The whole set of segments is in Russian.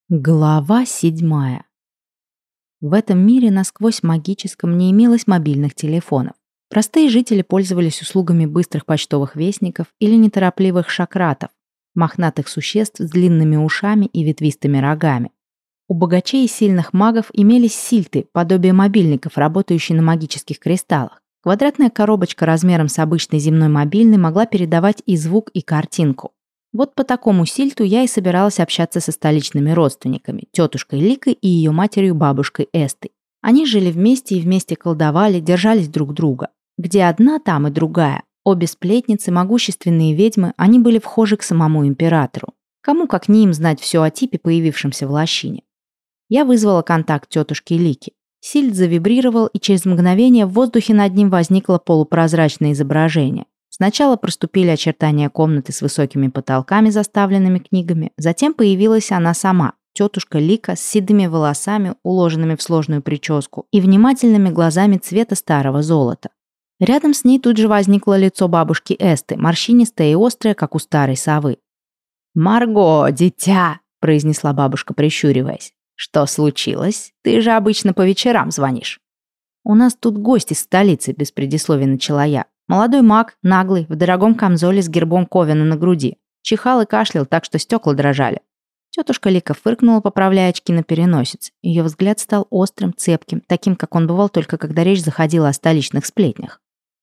Глава 7. В этом мире насквозь магическом не имелось мобильных телефонов. Простые жители пользовались услугами быстрых почтовых вестников или неторопливых шакратов, мохнатых существ с длинными ушами и ветвистыми рогами. У богачей и сильных магов имелись сильты, подобие мобильников, работающие на магических кристаллах. Квадратная коробочка размером с обычный земной мобильный могла передавать и звук, и картинку. Вот по такому сильту я и собиралась общаться со столичными родственниками, тетушкой Ликой и ее матерью бабушкой Эстой. Они жили вместе и вместе колдовали, держались друг друга. Где одна, там и другая. Обе сплетницы, могущественные ведьмы, они были вхожи к самому императору. Кому как не им знать все о типе, появившемся в лощине. Я вызвала контакт тетушки Лики. Сильт завибрировал, и через мгновение в воздухе над ним возникло полупрозрачное изображение. Сначала проступили очертания комнаты с высокими потолками, заставленными книгами, затем появилась она сама, тетушка Лика с седыми волосами, уложенными в сложную прическу, и внимательными глазами цвета старого золота. Рядом с ней тут же возникло лицо бабушки Эсты, морщинистое и острое, как у старой совы. «Марго, дитя!» – произнесла бабушка, прищуриваясь. «Что случилось? Ты же обычно по вечерам звонишь». «У нас тут гость из столицы», – без предисловия начала я. Молодой маг, наглый, в дорогом камзоле с гербом Ковена на груди. Чихал и кашлял, так что стекла дрожали. Тетушка Лика фыркнула, поправляя очки на переносице. Ее взгляд стал острым, цепким, таким, как он бывал только когда речь заходила о столичных сплетнях.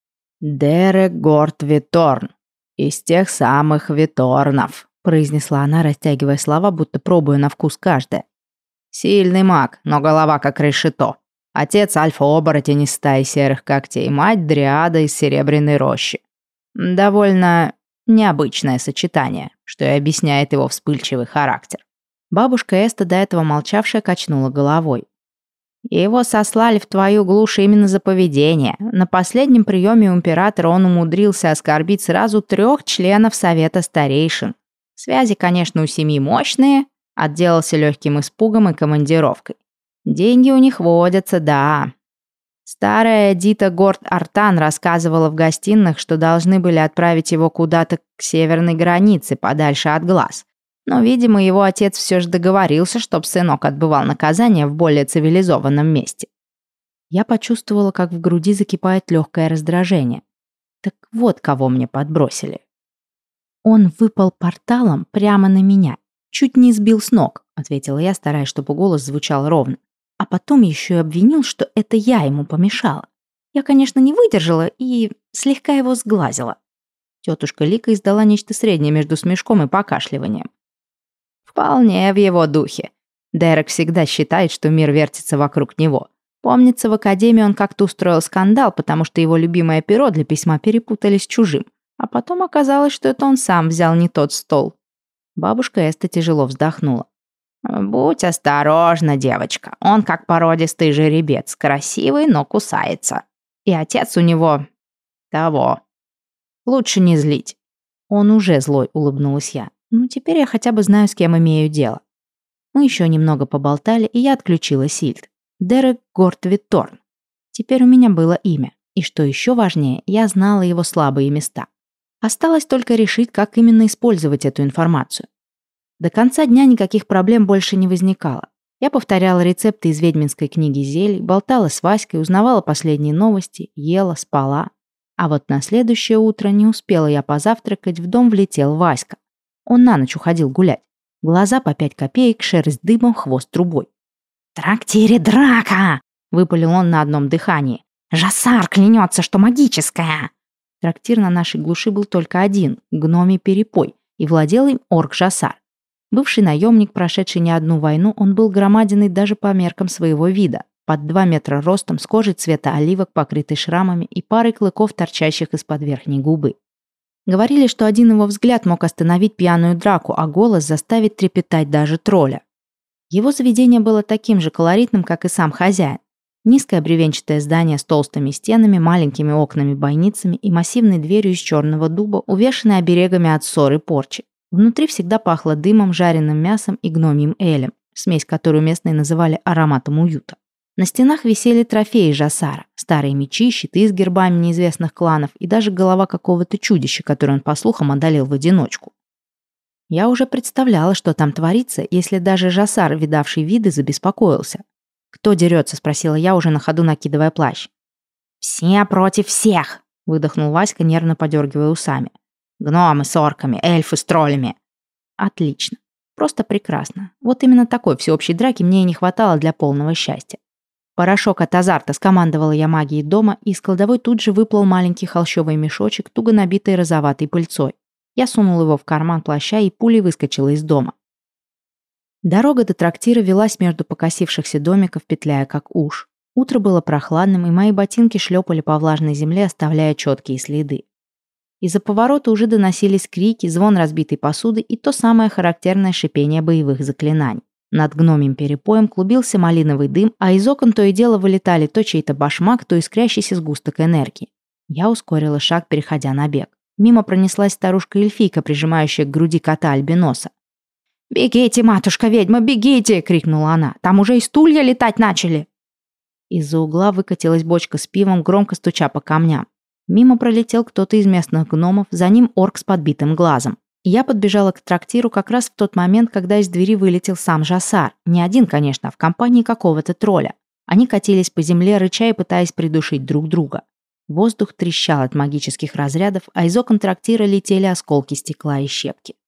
«Дерек Горт Виторн. Из тех самых Виторнов», произнесла она, растягивая слова, будто пробуя на вкус каждое. «Сильный маг, но голова как решето. Отец альфа-оборотень из стаи серых когтей, мать дриада из серебряной рощи. Довольно необычное сочетание, что и объясняет его вспыльчивый характер». Бабушка Эста, до этого молчавшая, качнула головой. «Его сослали в твою глушь именно за поведение. На последнем приеме у императора он умудрился оскорбить сразу 3 членов совета старейшин. Связи, конечно, у семьи мощные, отделался легким испугом и командировкой. Деньги у них водятся, да. Старая Эдита Горт-Артан рассказывала в гостиных, что должны были отправить его куда-то к северной границе, подальше от глаз. Но, видимо, его отец все же договорился, чтобы сынок отбывал наказание в более цивилизованном месте. Я почувствовала, как в груди закипает легкое раздражение. Так вот, кого мне подбросили. Он выпал порталом прямо на меня. Чуть не сбил с ног, ответила я, стараясь, чтобы голос звучал ровно. А потом еще и обвинил, что это я ему помешала. Я, конечно, не выдержала и слегка его сглазила. Тетушка Лика издала нечто среднее между смешком и покашливанием. Вполне в его духе. Дерек всегда считает, что мир вертится вокруг него. Помнится, в академии он как-то устроил скандал, потому что его любимое перо для письма перепутали с чужим. А потом оказалось, что это он сам взял не тот стол. Бабушка Эста тяжело вздохнула. «Будь осторожна, девочка. Он как породистый жеребец, красивый, но кусается. И отец у него... того. Лучше не злить». «Он уже злой», — улыбнулась я. «Ну, теперь я хотя бы знаю, с кем имею дело». Мы еще немного поболтали, и я отключила сильт. Дерек Горт Виторн. Теперь у меня было имя. И что еще важнее, я знала его слабые места. Осталось только решить, как именно использовать эту информацию. До конца дня никаких проблем больше не возникало. Я повторяла рецепты из ведьминской книги зелий, болтала с Васькой, узнавала последние новости, ела, спала. А вот на следующее утро не успела я позавтракать, в дом влетел Васька. Он на ночь уходил гулять. Глаза по 5 копеек, шерсть дыбом, хвост трубой. «В трактире драка!» — выпалил он на одном дыхании. «Жасар клянется, что магическая!» Трактир на нашей глуши был только один — гномий перепой, и владел им орк Жасар. Бывший наемник, прошедший не одну войну, он был громадиной даже по меркам своего вида. Под 2 метра ростом, с кожей цвета оливок, покрытой шрамами и парой клыков, торчащих из-под верхней губы. Говорили, что один его взгляд мог остановить пьяную драку, а голос заставить трепетать даже тролля. Его заведение было таким же колоритным, как и сам хозяин. Низкое бревенчатое здание с толстыми стенами, маленькими окнами-бойницами и массивной дверью из черного дуба, увешанной оберегами от ссор и порчи. Внутри всегда пахло дымом, жареным мясом и гномьим элем, смесь, которую местные называли ароматом уюта. На стенах висели трофеи Жасара, старые мечи, щиты с гербами неизвестных кланов и даже голова какого-то чудища, которое он, по слухам, одолел в одиночку. Я уже представляла, что там творится, если даже Жасар, видавший виды, забеспокоился. «Кто дерется?» – спросила я, уже на ходу накидывая плащ. «Все против всех!» – выдохнул Васька, нервно подергивая усами. «Гномы с орками, эльфы с троллями!» «Отлично. Просто прекрасно. Вот именно такой всеобщей драки мне и не хватало для полного счастья». «Порошок от азарта!» – скомандовала я магией дома, и из кладовой тут же выплыл маленький холщовый мешочек, туго набитый розоватой пыльцой. Я сунул его в карман плаща и пулей выскочила из дома. Дорога до трактира велась между покосившихся домиков, петляя как уж. Утро было прохладным, и мои ботинки шлепали по влажной земле, оставляя четкие следы. Из-за поворота уже доносились крики, звон разбитой посуды и то самое характерное шипение боевых заклинаний. Над гномьим перепоем клубился малиновый дым, а из окон то и дело вылетали то чей-то башмак, то искрящийся сгусток энергии. Я ускорила шаг, переходя на бег. Мимо пронеслась старушка-эльфийка, прижимающая к груди кота-альбиноса. «Бегите, матушка-ведьма, бегите!» — крикнула она. «Там уже и стулья летать начали!» Из-за угла выкатилась бочка с пивом, громко стуча по камням. Мимо пролетел кто-то из местных гномов, за ним орк с подбитым глазом. Я подбежала к трактиру как раз в тот момент, когда из двери вылетел сам Жасар. Не один, конечно, а в компании какого-то тролля. Они катились по земле, рыча и пытаясь придушить друг друга. Воздух трещал от магических разрядов, а из окон трактира летели осколки стекла и щепки.